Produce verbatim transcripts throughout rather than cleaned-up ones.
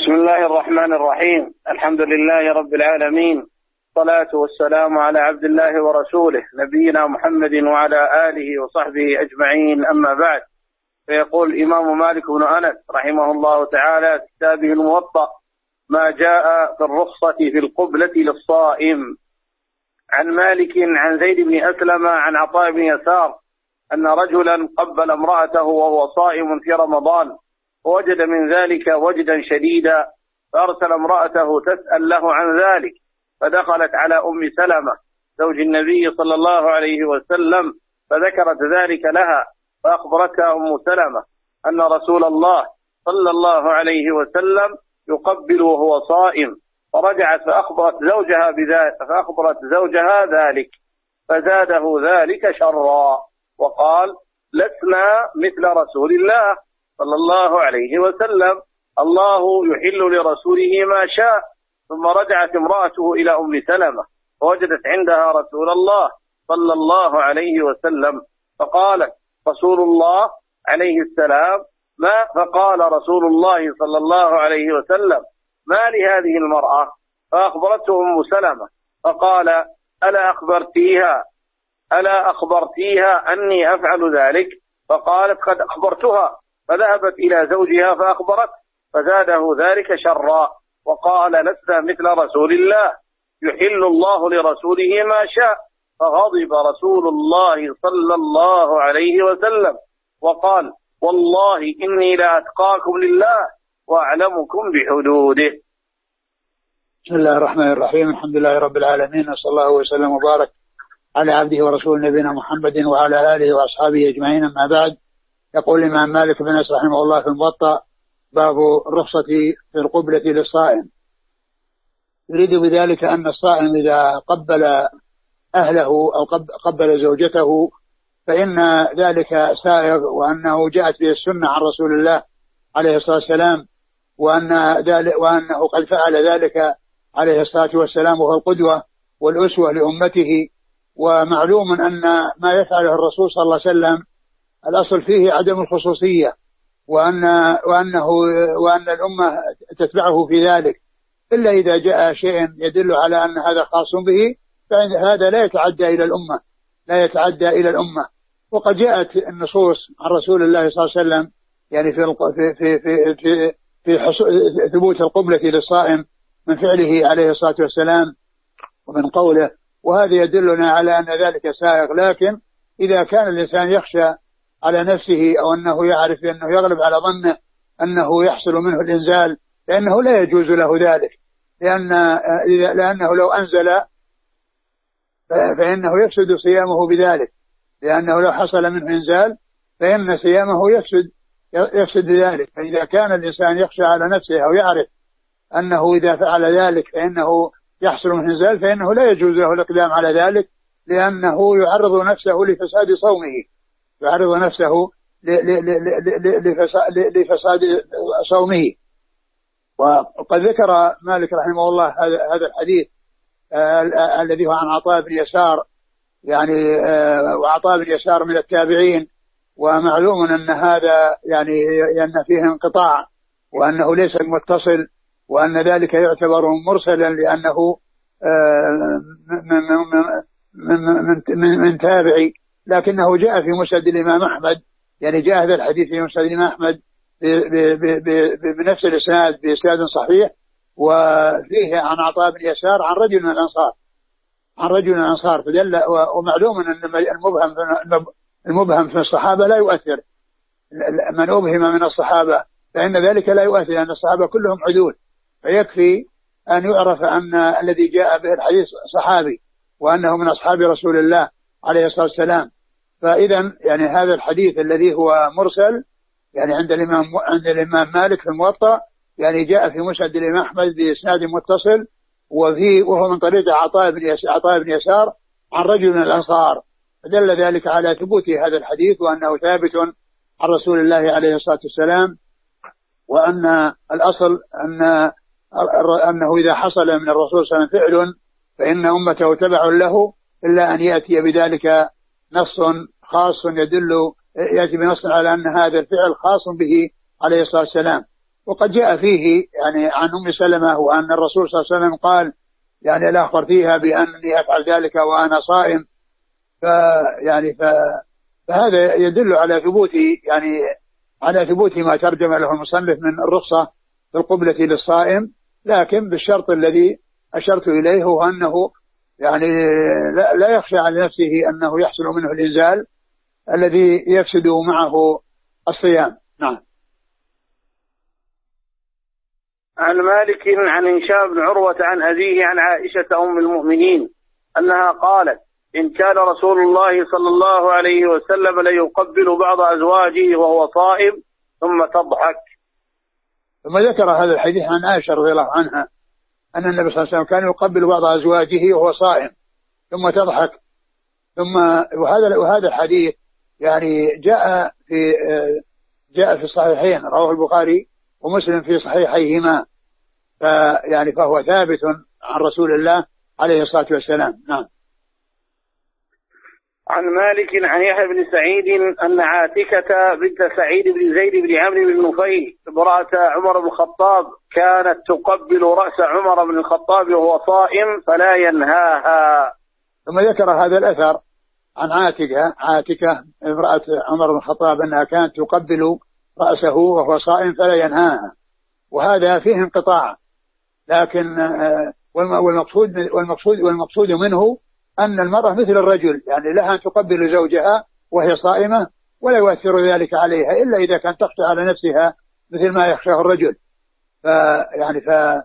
بسم الله الرحمن الرحيم. الحمد لله رب العالمين، الصلاة والسلام على عبد الله ورسوله نبينا محمد وعلى آله وصحبه أجمعين، أما بعد. فيقول الإمام مالك بن أنس رحمه الله تعالى في كتابه الموطأ: ما جاء في الرخصة في القبلة للصائم. عن مالك عن زيد بن أسلم عن عطاء بن يسار أن رجلا قبل امرأته وهو صائم في رمضان، ووجد من ذلك وجدا شديدا، فأرسل امرأته تسأل له عن ذلك، فدخلت على أم سلمة زوج النبي صلى الله عليه وسلم فذكرت ذلك لها، فأخبرتها أم سلمة أن رسول الله صلى الله عليه وسلم يقبل وهو صائم، فرجعت فأخبرت زوجها بذلك فأخبرت زوجها ذلك فزاده ذلك شرا، وقال: لسنا مثل رسول الله صلى الله عليه وسلم، الله يحل لرسوله ما شاء. ثم رجعت امرأته إلى أم سلمة فوجدت عندها رسول الله صلى الله عليه وسلم، فقالت رسول الله عليه السلام ما فقال رسول الله صلى الله عليه وسلم: ما لهذه المرأة؟ فأخبرته أم سلمة فقال: ألا أخبرتيها ألا أخبرتيها أني أفعل ذلك؟ فقالت: قد أخبرتها. فذهبت إلى زوجها فأخبرت، فزاده ذلك شرا، وقال: لسنا مثل رسول الله، يحل الله لرسوله ما شاء. فغضب رسول الله صلى الله عليه وسلم وقال: والله إني لأتقاكم لله وأعلمكم بحدوده. بسم الله الرحمن الرحيم. الحمد لله رب العالمين، صلى الله وسلم وبارك على عبده ورسول نبينا محمد وعلى آله وأصحابه أجمعين، أما بعد. يقول الإمام مالك بن أنس رحمه الله في الموطأ: باب الرخصة في القبلة للصائم. يريد بذلك أن الصائم إذا قبل أهله أو قبل زوجته فإن ذلك سائغ، وأنه جاءت به السنة عن رسول الله عليه الصلاة والسلام، وأن ذلك وأنه قد فعل ذلك عليه الصلاة والسلام، وهو القدوة والأسوة لأمته. ومعلوم أن ما يفعله الرسول صلى الله عليه وسلم الأصل فيه عدم الخصوصية، وأن وأنه وأن الأمة تتبعه في ذلك، إلا إذا جاء شيء يدل على أن هذا خاص به، فإن هذا لا يتعدى إلى الأمة لا يتعدى إلى الأمة. وقد جاءت النصوص عن رسول الله صلى الله عليه وسلم يعني في في في في في ثبوت القبلة للصائم من فعله عليه الصلاة والسلام ومن قوله، وهذا يدلنا على أن ذلك سائغ. لكن إذا كان الإنسان يخشى على نفسه أو أنه يعرف أنه يغلب على ظنه أنه يحصل منه الإنزال، لأنه لا يجوز له ذلك، لأن لأنه لو أنزل فإنه يفسد صيامه بذلك، لأنه لو حصل منه إنزال فإن صيامه يفسد يفسد بذلك. فإذا كان الإنسان يخشى على نفسه أو يعرف أنه إذا فعل ذلك فإنه يحصل منه إنزال، فإنه لا يجوز له الإقدام على ذلك، لأنه يعرض نفسه لفساد صومه يعرض نفسه لفساد صومه. وقد ذكر مالك رحمه الله هذا الحديث الذي هو عن عطاء بن يسار، يعني وعطاء بن يسار من التابعين، ومعلوم أن هذا يعني أن فيه انقطاع وأنه ليس متصل، وأن ذلك يعتبر مرسلا لأنه من, من, من, من تابعي، لكنه جاء في مسند الإمام أحمد، يعني جاء هذا الحديث في مسند الإمام أحمد بنفس الإسناد بإسناد صحيح، وفيه عن عطاء بن يسار عن رجل من الأنصار عن رجل من الأنصار فدل. ومعلوم أن المبهم المبهم في الصحابة لا يؤثر، من أبهم من الصحابة فإن ذلك لا يؤثر، لأن الصحابة كلهم عدول، فيكفي أن يعرف أن الذي جاء به الحديث صحابي وأنه من أصحاب رسول الله عليه الصلاة والسلام. فإذا يعني هذا الحديث الذي هو مرسل يعني عند الإمام عند الإمام مالك في الموطأ، يعني جاء في مسند الإمام أحمد بإسناد متصل، وفي وهو من طريق عطاء بن يسار عطاء بن يسار عن رجل من الأنصار، فدل ذلك على ثبوت هذا الحديث وأنه ثابت عن رسول الله عليه الصلاة والسلام، وأن الأصل أن أنه إذا حصل من الرسول صلى الله عليه وسلم فعل فإن أمته تبع له، إلا أن يأتي بذلك نص خاص يدل يأتي بنص على أن هذا الفعل خاص به عليه الصلاة والسلام. وقد جاء فيه يعني عن أم سلمة وأن الرسول صلى الله عليه وسلم قال يعني لا أخبرتيها بأني أفعل ذلك وأنا صائم. فيعني فهذا يدل على ثبوت يعني على ثبوت ما ترجم له المصنف من الرخصة في القبلة للصائم، لكن بالشرط الذي أشرت إليه هو أنه يعني لا, لا يخشى على نفسه أنه يحصل منه الإنزال الذي يفسد معه الصيام. نعم. عن مالك عن هشام بن عروة عن أبيه عن عائشة أم المؤمنين أنها قالت إن كان رسول الله صلى الله عليه وسلم ليقبل بعض أزواجه وهو صائم ثم تضحك. ثم ذكر هذا الحديث عن عائشة رضي الله عنها أن النبي صلى الله عليه وسلم كان يقبل بعض أزواجه وهو صائم ثم تضحك. ثم وهذا وهذا الحديث يعني جاء في جاء في الصحيحين، رواه البخاري ومسلم في صحيحيهما، فيعني فهو ثابت عن رسول الله عليه الصلاة والسلام. نعم. عن مالك عن يحيى بن سعيد أن عاتكة بنت سعيد بن زيد بن عمرو بن نفيل امرأة عمر بن الخطاب كانت تقبل رأس عمر بن الخطاب وهو صائم فلا ينهاها. ثم ذكر هذا الأثر عن عاتكة عاتكة امرأة عمر بن الخطاب أنها كانت تقبل رأسه وهو صائم فلا ينهاها، وهذا فيه انقطاع، لكن والمقصود والمقصود والمقصود منه أن المرأة مثل الرجل، يعني لها أن تقبل زوجها وهي صائمة ولا يؤثر ذلك عليها إلا إذا كان تخشى على نفسها مثل ما يخشاه الرجل. فيعني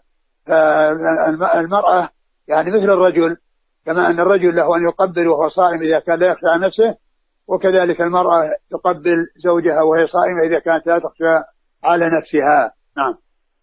فالمرأة يعني مثل الرجل، كما أن الرجل له أن يقبل وهو صائم إذا كان لا يخشى على نفسه، وكذلك المرأة تقبل زوجها وهي صائمة إذا كانت لا تخشى على نفسها. نعم.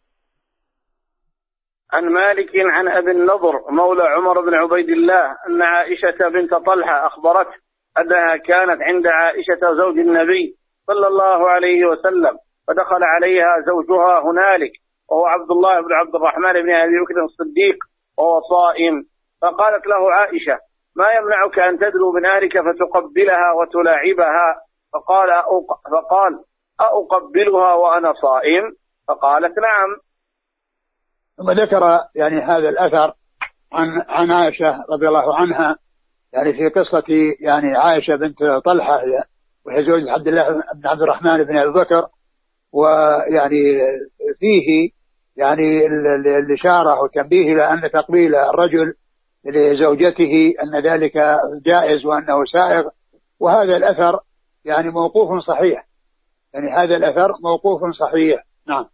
عن مالك عن أبي النضر مولى عمر بن عبيد الله أن عائشة بنت طلحة أخبرت أنها كانت عند عائشة زوج النبي صلى الله عليه وسلم، فدخل عليها زوجها هنالك وهو عبد الله بن عبد الرحمن بن أبي بكر الصديق وهو صائم، فقالت له عائشة ما يمنعك أن تدنو من أهلك فتقبلها وتلاعبها؟ فقال فقال أقبلها وأنا صائم؟ فقالت نعم. ثم ذكر يعني هذا الأثر عن عن عائشة رضي الله عنها، يعني في قصة يعني عائشة بنت طلحة وهي زوج عبد الله بن عبد الرحمن بن أبي بكر، ويعني فيه يعني الإشارة والتنبيه إلى أن تقبيل الرجل لزوجته أن ذلك جائز وأنه سائغ، وهذا الأثر يعني موقوف صحيح، يعني هذا الأثر موقوف صحيح. نعم.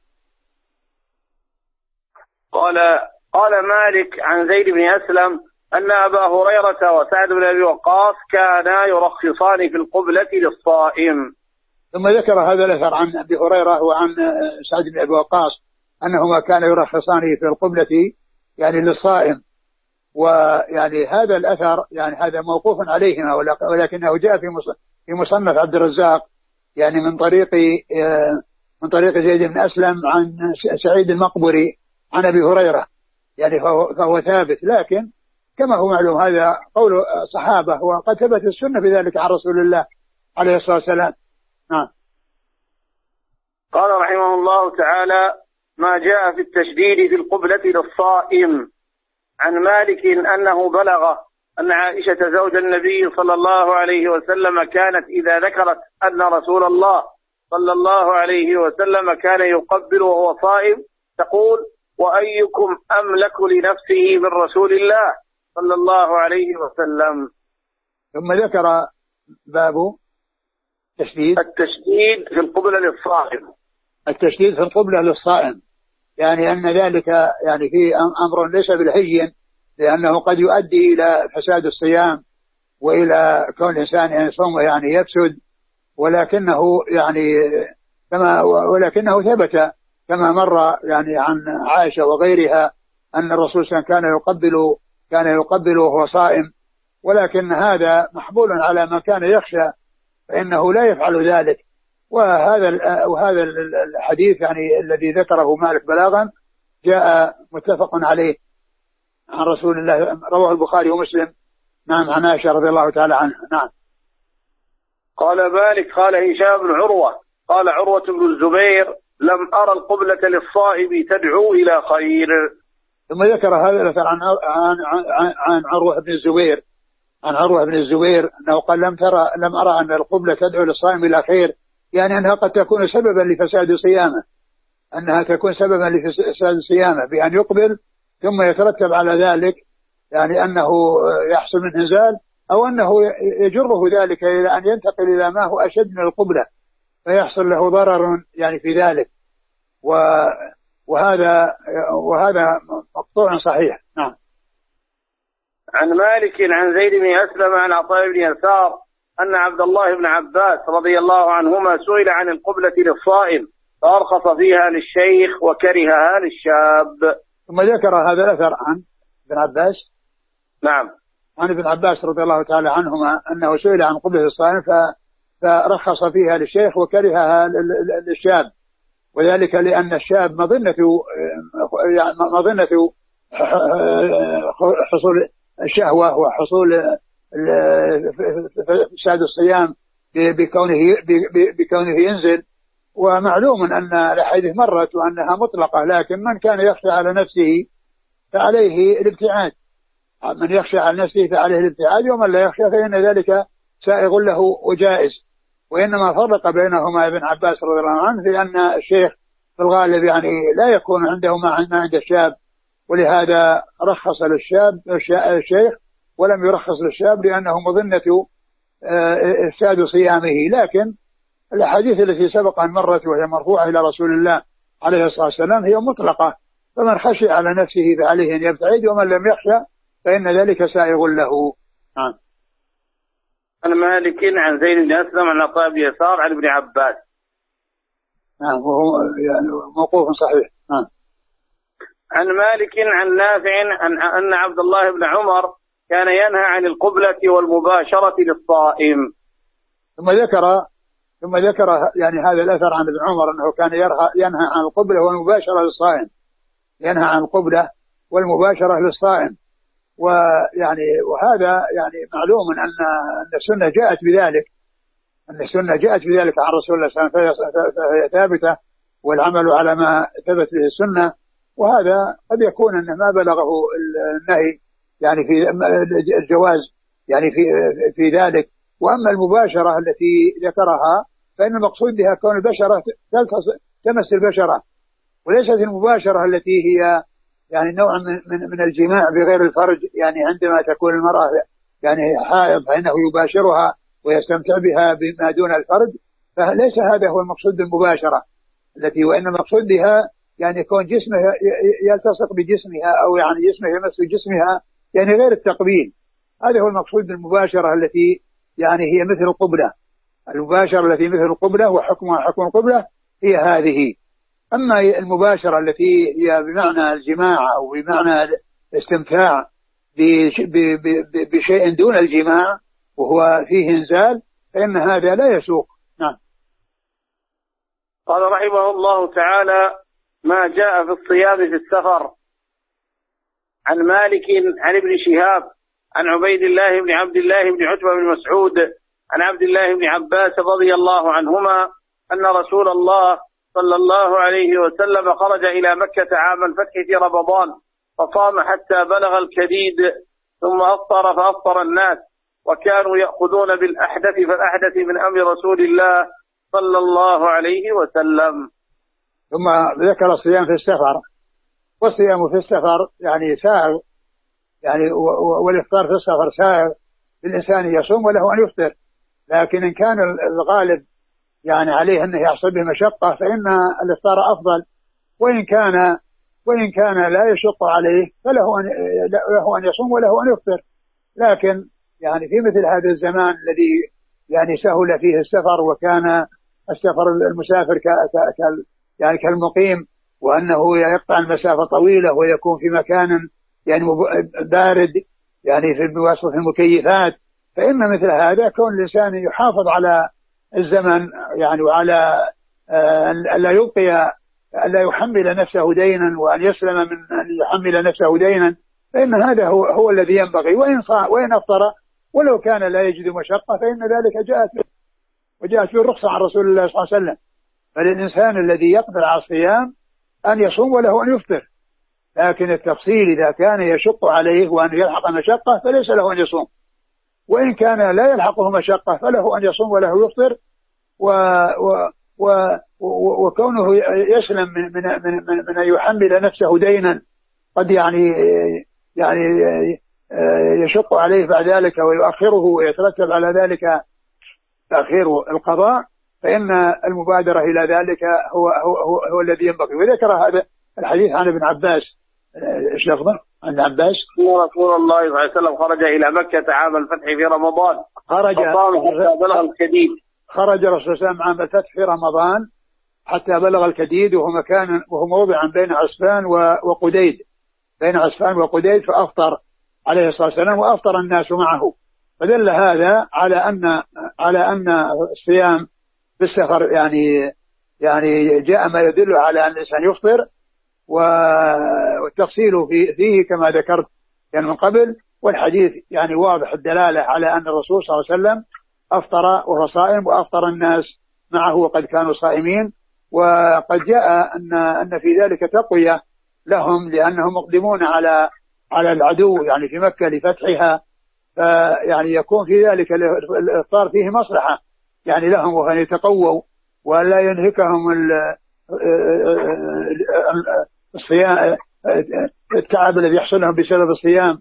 قال قال مالك عن زيد بن أسلم أن أبا هريرة وسعد بن أبي وقاص كانا يرخصان في القبلة للصائم. ثم ذكر هذا الأثر عن أبي هريرة وعن سعد بن أبي وقاص أنهما كانا يرخصان في القبلة يعني للصائم، ويعني هذا الأثر يعني هذا موقوف عليهما، ولكنه جاء في مصنف عبد الرزاق يعني من طريق من طريق زيد بن أسلم عن سعيد المقبري عن أبي هريرة، يعني فهو, فهو ثابت، لكن كما هو معلوم هذا قول صحابة وقد ثبت السنة في ذلك عن رسول الله عليه الصلاة والسلام. نعم. قال رحمه الله تعالى ما جاء في التشديد في القبلة للصائم. عن مالك أنه بلغ أن عائشة زوج النبي صلى الله عليه وسلم كانت إذا ذكرت أن رسول الله صلى الله عليه وسلم كان يقبل وهو صائم تقول وأيكم أملك لنفسه من رسول الله صلى الله عليه وسلم. ثم ذكر باب تشديد التشديد في القبلة للصائم. التشديد في القبلة للصائم يعني أن ذلك يعني في أمر ليس بالهين، لأنه قد يؤدي إلى فساد الصيام وإلى كون الإنسان يعني صومه يعني يفسد، ولكنه يعني كما ولكنه ثبت كما مر يعني عن عائشة وغيرها أن الرسول صلى الله عليه وسلم كان يقبل كان يقبل وهو صائم، ولكن هذا محمول على ما كان يخشى فإنه لا يفعل ذلك. وهذا وهذا الحديث يعني الذي ذكره مالك بلاغا جاء متفق عليه عن رسول الله، رواه البخاري ومسلم. نعم. عن عائشة رضي الله تعالى عنها. نعم. قال مالك قال هشام بن عروة قال عروة بن الزبير لم أرى القبلة للصائم تدعو إلى خير. ثم ذكر هذا الأثر عن عن عن, عن عروة بن الزبير عن عروة بن الزبير أنه قال لم ترى لم أرى أن القبلة تدعو للصائم إلى خير، يعني أنها قد تكون سببا لفساد صيامه، أنها تكون سببا لفساد صيامه بأن يقبل ثم يترتب على ذلك يعني أنه يحصل منه انزال، أو أنه يجره ذلك إلى أن ينتقل إلى ما هو أشد من القبلة فيحصل له ضرر يعني في ذلك، وهذا وهذا مقطوع صحيح. نعم. عن مالك عن زيد بن أسلم عن عطاء بن يسار أن عبد الله بن عباس رضي الله عنهما سئل عن القبلة للصائم فأرخص فيها للشيخ وكرهها للشاب. ثم ذكر هذا الأثر عن ابن عباس. نعم. عن ابن عباس رضي الله تعالى عنهما أنه سئل عن قبلة الصائم فرخص فيها للشيخ وكرهها للشاب، وذلك لأن الشاب مظنة مظنة حصول الشهوة وحصول فساد الصيام بكونه بكونه ينزل، ومعلوم أن الأحاديث مرت وأنها مطلقة، لكن من كان يخشى على نفسه فعليه الابتعاد، من يخشى على نفسه فعليه الابتعاد، ومن لا يخشى فإن ذلك سائغ له وجائز. وإنما فرق بينهما ابن عباس رضي الله عنه في أن الشيخ في الغالب يعني لا يكون عنده ما عند الشاب، ولهذا رخص للشاب الشيخ ولم يرخص للشاب لأنه مظنة إفساد صيامه. لكن الأحاديث التي سبق أن مرت وهي مرفوعة إلى رسول الله عليه الصلاة والسلام هي مطلقة، فمن خشي على نفسه فعليه أن يبتعد، ومن لم يخشى فإن ذلك سائغ له. نعم. عن مالك عن زيد بن أسلم عن عطاء بن يسار عن ابن عباس. نعم، وهو يعني موقوف صحيح. نعم. عن مالك عن نافع عن أن عبد الله بن عمر كان ينهى عن القبلة والمباشرة للصائم. ثم ذكر ثم ذكر يعني هذا الأثر عن ابن عمر أنه كان ينهى عن القبلة والمباشرة للصائم، ينهى عن القبلة والمباشرة للصائم. ويعني وهذا يعني معلوم أن أن السنة جاءت بذلك، أن السنة جاءت بذلك عن رسول الله صلى الله عليه وسلم فهي ثابتة، والعمل على ما ثبت به السنة. وهذا قد يكون أن ما بلغه النهي يعني في الجواز يعني في في ذلك. وأما المباشرة التي ذكرها فإن المقصود بها كون البشرة تمس البشرة، وليست المباشرة التي هي يعني نوع من من, من الجماع بغير الفرج، يعني عندما تكون المرأة يعني حائض فإنه يباشرها ويستمتع بها بما دون الفرج، فليس هذا هو المقصود بالمباشرة التي، وإن المقصود بها يعني يكون جسمه يلتصق بجسمها أو يعني جسمه يمس جسمها، يعني غير التقبيل. هذا هو المقصود بالمباشرة التي يعني هي مثل القبلة، المباشرة التي مثل القبلة وحكمها حكم القبلة هي هذه. أما المباشرة التي هي بمعنى الجماع أو بمعنى الاستمتاع بشيء دون الجماع وهو فيه انزال فإن هذا لا يسوق. نعم. قال رحمه الله تعالى: ما جاء في الصيام في السفر. عن مالك عن ابن شهاب عن عبيد الله بن عبد الله بن عتبة بن مسعود عن عبد الله بن عباس رضي الله عنهما أن رسول الله صلى الله عليه وسلم خرج إلى مكة عام الفتح في رمضان فصام حتى بلغ الكديد ثم أفطر فأفطر الناس، وكانوا يأخذون بالأحدث فالأحدث من أمر رسول الله صلى الله عليه وسلم. ثم ذكر الصيام في السفر، والصيام في السفر يعني سائغ، يعني والإفطار في السفر سائغ، الإنسان يصوم وله أن يفطر، لكن إن كان الغالب يعني عليه أنه يحصل به مشقة فإن الإفطار أفضل، وإن كان وإن كان لا يشق عليه فله أن له أن يصوم وله أن يفطر. لكن يعني في مثل هذا الزمان الذي يعني سهل فيه السفر، وكان السفر المسافر ك يعني كالمقيم، وأنه يقطع المسافة طويلة ويكون في مكان يعني بارد يعني في بواسطة المكيفات، فإن مثل هذا كون الإنسان يحافظ على الزمن يعني وعلى أن لا يبقي أن لا يحمل نفسه دينا وأن يسلم من أن يحمل نفسه دينا، فإن هذا هو, هو الذي ينبغي. وإن وإن أفطر ولو كان لا يجد مشقة فإن ذلك جاءت وجاءت بالرخصة عن رسول الله صلى الله عليه وسلم. فللإنسان الذي يقدر على الصيام أن يصوم وله أن يفطر، لكن التفصيل إذا كان يشق عليه وأن يلحق مشقة فليس له أن يصوم، وإن كان لا يلحقه مشقة فله أن يصوم وله يفطر. و و و وكونه يسلم من من من, من أن يحمل نفسه دينا قد يعني يعني يشق عليه بعد ذلك ويؤخره ويترتب على ذلك تأخير القضاء، فإن المبادرة إلى ذلك هو هو هو, هو الذي ينبغي. وذكر هذا الحديث عن ابن عباس، ايش لفظه عن عباس؟ رسول الله صلى الله عليه وسلم خرج إلى مكة عام الفتح في رمضان، خرج حتى بلغ الكديد. خرج الرسول صلى الله عليه وسلم عام الفتح في رمضان حتى بلغ الكديد، وهو مكان وهو موضع بين عسفان وقديد، بين عسفان وقديد، فأفطر عليه الصلاة والسلام وأفطر الناس معه. فدل هذا على أن على أن الصيام بالسفر يعني يعني جاء ما يدل على أن الإنسان يفطر، والتفصيل فيه كما ذكرت يعني من قبل، والحديث يعني واضح الدلالة على أن الرسول صلى الله عليه وسلم أفطر وهو صائم وأفطر الناس معه وقد كانوا صائمين. وقد جاء أن أن في ذلك تقوية لهم لأنهم مقدمون على على العدو يعني في مكة لفتحها، فيعني يكون في ذلك الإفطار فيه مصلحة يعني لهم، وأن يتقووا ولا ينهكهم الصيام التعب الذي يحصل لهم بسبب الصيام.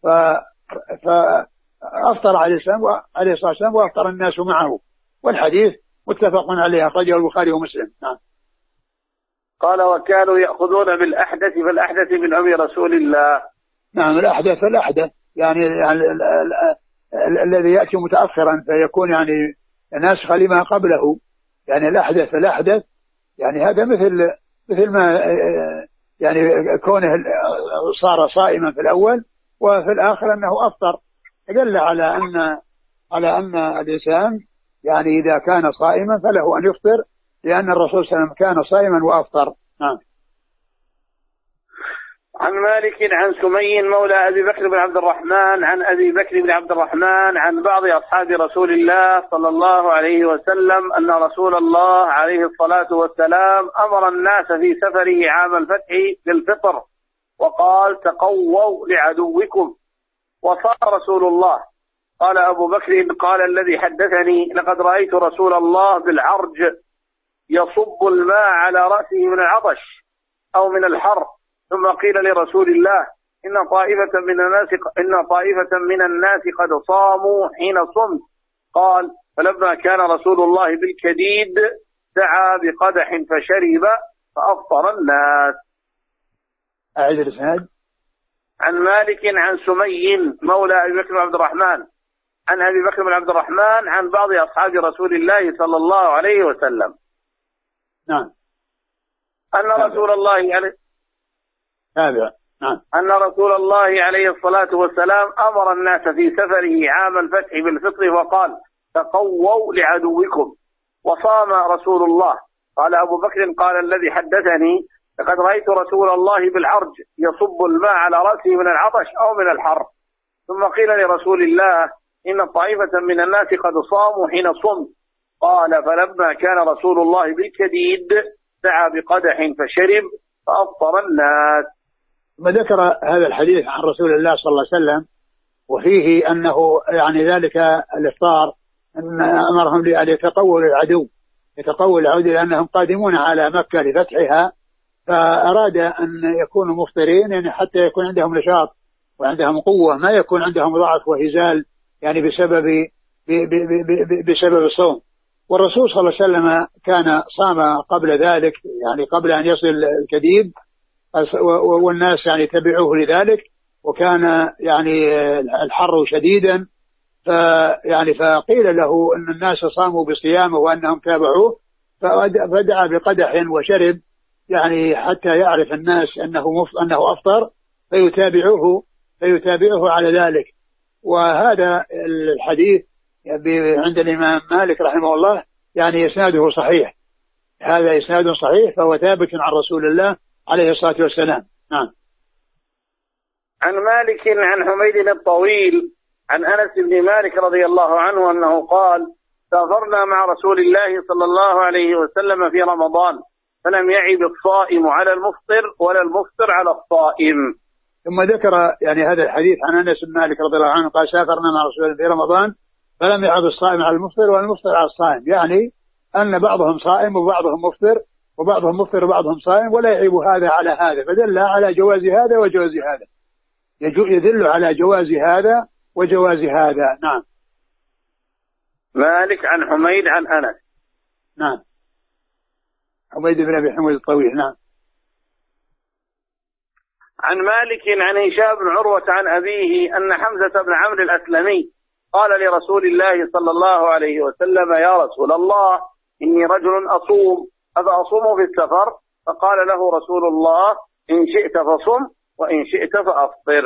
فأفطر عليه الصلاة والسلام وأفطر الناس معه، والحديث متفق عليه أخرجه البخاري ومسلم. نعم. قال وكانوا يأخذون بالأحدث فالأحدث من أمر رسول الله. نعم الأحدث فالأحدث يعني, يعني الذي يأتي متأخرا فيكون يعني ناسخ لما قبله، يعني الأحدث فالأحدث يعني هذا مثل مثل ما يعني كونه صار صائما في الأول وفي الآخر أنه أفطر، دل على أن على أن الإنسان يعني إذا كان صائما فله أن يفطر، لأن الرسول صلى الله عليه وسلم كان صائما وأفطر. نعم. عن مالك عن سمي مولى أبي بكر بن عبد الرحمن عن أبي بكر بن عبد الرحمن عن بعض أصحاب رسول الله صلى الله عليه وسلم أن رسول الله عليه الصلاة والسلام أمر الناس في سفره عام الفتح بالفطر وقال تقووا لعدوكم، وصار رسول الله. قال أبو بكر قال الذي حدثني لقد رأيت رسول الله بالعرج يصب الماء على رأسه من العطش أو من الحر، ثم قيل لرسول الله إن طائفة من الناس إن طائفة من الناس قد صاموا حين صمت. قال فلما كان رسول الله بالكديد دعا بقدح فشرب فأفطر الناس. أعيد الإسناد. عن مالك عن سمي مولى أبي بكر بن عبد الرحمن عن أبي بكر بن عبد الرحمن عن بعض أصحاب رسول الله صلى الله عليه وسلم. نعم. أن رسول الله عليه تابع. نعم. أن رسول الله عليه الصلاة والسلام أمر الناس في سفره عام الفتح بالفطر وقال تقووا لعدوكم، وصام رسول الله. قال أبو بكر قال الذي حدثني لقد رأيت رسول الله بالعرج يصب الماء على رأسه من العطش أو من الحر، ثم قيل لرسول الله إن طائفة من الناس قد صاموا حين صمت. قال فلما كان رسول الله بالكديد دعا بقدح فشرب فأفطر الناس. ثم ذكر هذا الحديث عن رسول الله صلى الله عليه وسلم وفيه أنه يعني ذلك الإفطار أن أمرهم لأن يتقووا للعدو يتقووا للعدو لأنهم قادمون على مكة لفتحها، فأراد أن يكونوا مفطرين يعني حتى يكون عندهم نشاط وعندهم قوة، ما يكون عندهم ضعف وهزال يعني بسبب بسبب الصوم. والرسول صلى الله عليه وسلم كان صام قبل ذلك يعني قبل أن يصل الكديد، والناس يعني تبعوه لذلك، وكان يعني الحر شديدا، فيعني فقيل له أن الناس صاموا بصيامه وأنهم تابعوه، فدعا بقدح وشرب يعني حتى يعرف الناس أنه أنه أفطر فيتابعوه فيتابعه على ذلك. وهذا الحديث عند الإمام مالك رحمه الله يعني إسناده صحيح، هذا إسناد صحيح فهو ثابت عن رسول الله عليه الصلاة والسلام. نعم. عن مالك عن حميد الطويل عن أنس بن مالك رضي الله عنه أنه قال سافرنا مع رسول الله صلى الله عليه وسلم في رمضان فلم يعب الصائم على المفطر ولا المفطر على الصائم. ثم ذكر يعني هذا الحديث عن أنس بن مالك رضي الله عنه قال سافرنا مع رسول الله في رمضان فلم يعب الصائم على المفطر والمفطر على الصائم، يعني أن بعضهم صائم وبعضهم مفطر وبعضهم مفطر وبعضهم صائم ولا يعيب هذا على هذا، فدل على جواز هذا وجواز هذا، يدل على جواز هذا وجواز هذا. نعم. مالك عن حميد عن أنس. نعم. حميد بن أبي حميد الطويل. نعم. عن مالك عن هشام بن عروة عن أبيه أن حمزة بن عمرو الأسلمي قال لرسول الله صلى الله عليه وسلم: يا رسول الله إني رجل أصوم أفأصوم في السفر؟ فقال له رسول الله: إن شئت فصم وإن شئت فأفطر.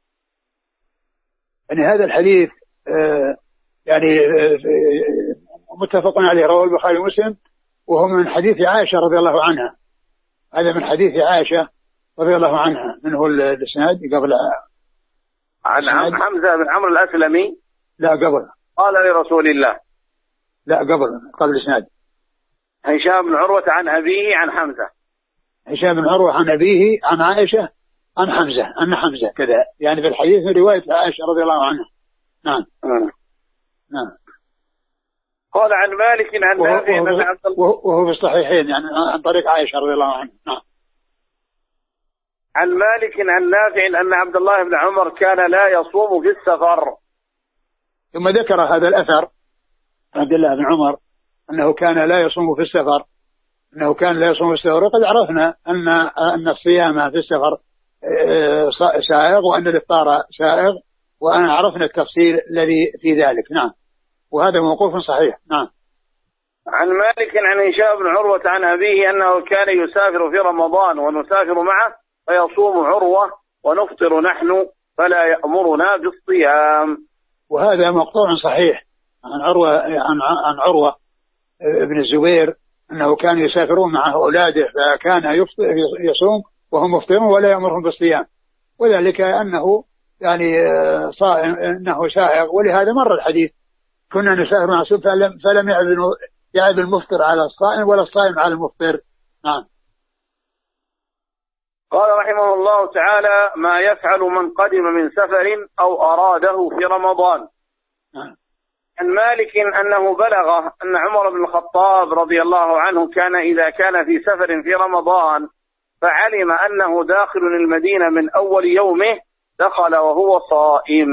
يعني هذا الحديث آه يعني آه متفق عليه، رواه البخاري ومسلم، وهو من حديث عائشة رضي الله عنها. هذا من حديث عائشة رضي الله عنها. من هو الإسناد قبل؟ عن حمزة بن عمرو الأسلمي. لا قبل. قال لرسول الله. لا قبل قبل الإسناد. هشام بن عروة عن أبيه عن حمزة. هشام بن عروة عن أبيه عن عائشة عن حمزة أن حمزة كذا، يعني في الحديث من رواية عائشة رضي الله عنها. نعم. م. نعم. قال عن مالك عن نافع وهو في الصحيحين يعني عن طريق عائشة رضي الله عنها. نعم. عن مالك عن نافع أن عبد الله بن عمر كان لا يصوم في السفر. ثم ذكر هذا الأثر عبد الله بن عمر أنه كان لا يصوم في السفر، أنه كان لا يصوم في السفر، وقد عرفنا أن أن الصيام في السفر سائغ وأن الإفطار سائغ، وأنا عرفنا التفصيل الذي في ذلك. نعم. وهذا موقوف صحيح. نعم. عن مالك عن هشام بن عروة عن أبيه أنه كان يسافر في رمضان ونسافر معه فيصوم عروة ونفطر نحن فلا يأمرنا بالصيام. وهذا مقطوع صحيح عن عروة عن عن عروة ابن الزبير أنه كان يسافرون مع أولاده فكان يصوم وهم مفطرون ولا يأمرهم بالصيام، وذلك أنه يعني صائم أنه سائغ. ولهذا مر الحديث كنا نسافر مع الصوم فلم, فلم يعب المفطر على الصائم ولا الصائم على المفطر. نعم. قال رحمه الله تعالى: ما يفعل من قدم من سفر أو أراده في رمضان. نعم. عن مالك أنه بلغه أن عمر بن الخطاب رضي الله عنه كان إذا كان في سفر في رمضان فعلم أنه داخل المدينة من أول يومه دخل وهو صائم.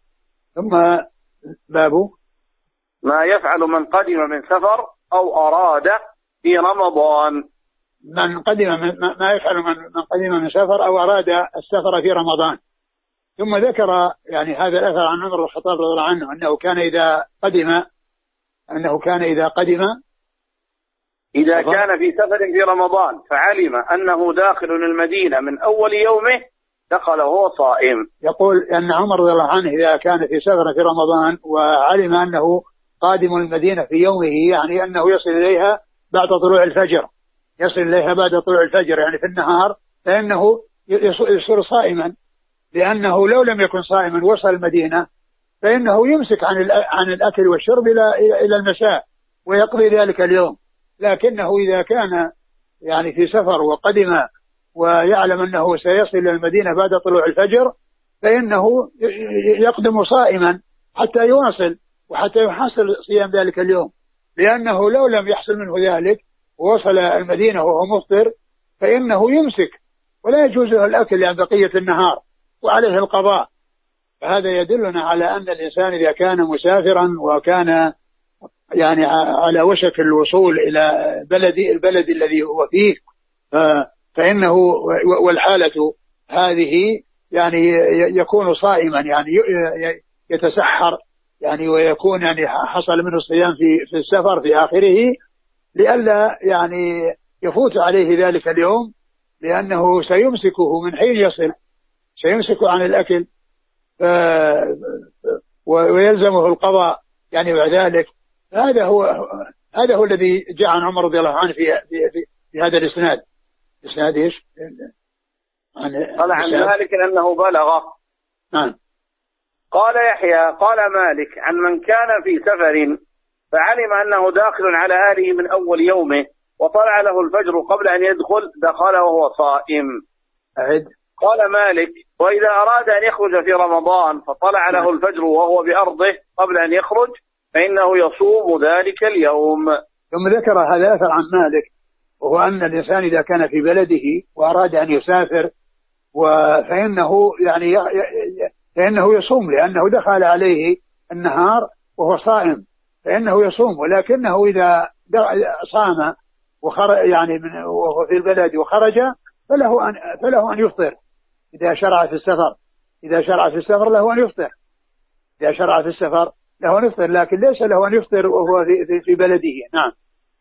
ثم باب ما يفعل من قدم من سفر أو أراد في رمضان. من قدم من ما يفعل من قدم من سفر أو أراد السفر في رمضان. ثم ذكر يعني هذا الأثر عن عمر بن الخطاب رضي الله عنه أنه كان إذا قدم أنه كان إذا قدم إذا كان في سفر في رمضان فعلم أنه داخل المدينة من أول يومه دخل وهو صائم. يقول أن عمر رضي الله عنه إذا كان في سفر في رمضان وعلم أنه قادم المدينة في يومه، يعني أنه يصل إليها بعد طلوع الفجر، يصل إليها بعد طلوع الفجر يعني في النهار، فإنه يصير صائما، لأنه لو لم يكن صائما وصل المدينة فإنه يمسك عن عن الأكل والشرب إلى إلى المساء ويقضي ذلك اليوم. لكنه إذا كان يعني في سفر وقدم ويعلم أنه سيصل إلى المدينة بعد طلوع الفجر فإنه يقدم صائما حتى يواصل وحتى يحصل صيام ذلك اليوم، لأنه لو لم يحصل منه ذلك ووصل المدينة وهو مفطر فإنه يمسك ولا يجوز له الأكل عن بقية النهار وعليه القضاء. فهذا يدلنا على أن الإنسان إذا كان مسافرا وكان يعني على وشك الوصول إلى بلد البلد الذي هو فيه فإنه والحالة هذه يعني يكون صائما، يعني يتسحر يعني ويكون يعني حصل منه الصيام في في السفر في آخره، لئلا يعني يفوت عليه ذلك اليوم، لأنه سيمسكه من حين يصل، سيمسك عن الأكل ويلزمه القضاء يعني بعد ذلك. هذا هو هذا هو الذي جاء عن عمر رضي الله عنه في في, في, في هذا الإسناد. إسناد إيش؟ قال عن مالك أنه بلغه. نعم. قال يحيى قال مالك عن من كان في سفر فعلم أنه داخل على أهله من أول يومه وطلع له الفجر قبل أن يدخل دخل وهو صائم. أعد. قال مالك: وإذا أراد أن يخرج في رمضان فطلع له الفجر وهو بأرضه قبل أن يخرج فإنه يصوم ذلك اليوم. ثم ذكر هذا الأثر عن مالك، وهو أن الإنسان إذا كان في بلده وأراد أن يسافر فإنه يعني فإنه يصوم، لأنه دخل عليه النهار وهو صائم فإنه يصوم، ولكنه إذا صام وخرج يعني من وهو في البلد وخرج فله أن فله أن يفطر إذا شرع في السفر. إذا شرع في السفر له أن يفطر إذا شرع في السفر له أن يفطر، لكن ليس له أن يفطر وهو في, في بلده. نعم.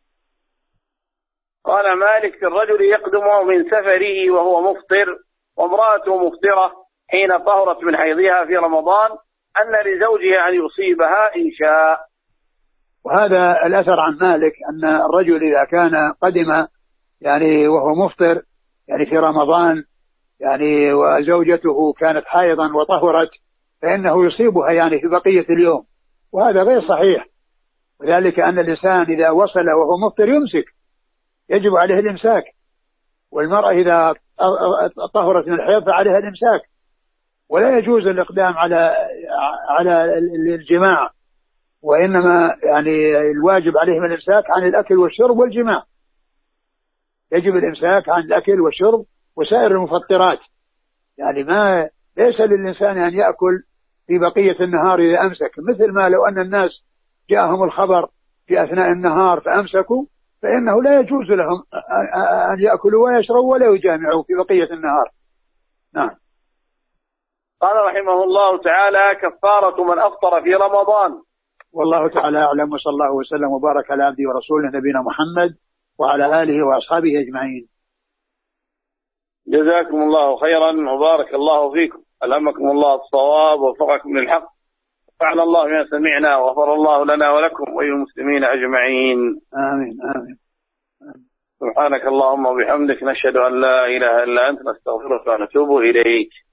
قال مالك: في الرجل يقدم من سفره وهو مفطر وامرأته مفطرة حين طهرت من حيضها في رمضان أن لزوجها أن يصيبها إن شاء. وهذا الأثر عن مالك أن الرجل إذا كان قدم يعني وهو مفطر يعني في رمضان يعني وزوجته كانت حائضا وطهرت فإنه يصيبها يعني في بقية اليوم، وهذا غير صحيح. وذلك أن الإنسان إذا وصل وهو مفطر يمسك، يجب عليه الإمساك، والمرأة إذا طهرت من الحيض فعليها الإمساك، ولا يجوز الإقدام على على الجماع، وإنما يعني الواجب عليهم الإمساك عن الأكل والشرب والجماع. يجب الإمساك عن الأكل والشرب وسائر المفطرات، يعني ما ليس للإنسان أن يأكل في بقية النهار إذا أمسك، مثل ما لو أن الناس جاءهم الخبر في أثناء النهار فأمسكوا فإنه لا يجوز لهم أن يأكلوا ويشربوا ولا يجامعوا في بقية النهار. نعم. قال رحمه الله تعالى: كفارة من أفطر في رمضان. والله تعالى أعلم، وصلى الله وسلم وبارك على عبده ورسوله نبينا محمد وعلى آله وأصحابه أجمعين. جزاكم الله خيرا وبارك الله فيكم، ألهمكم الله الصواب ووفقكم للحق، فعل الله ما سمعنا وغفر الله لنا ولكم وللمسلمين أجمعين. آمين آمين. سبحانك اللهم وبحمدك، نشهد أن لا إله إلا أنت، نستغفرك ونتوب إليك.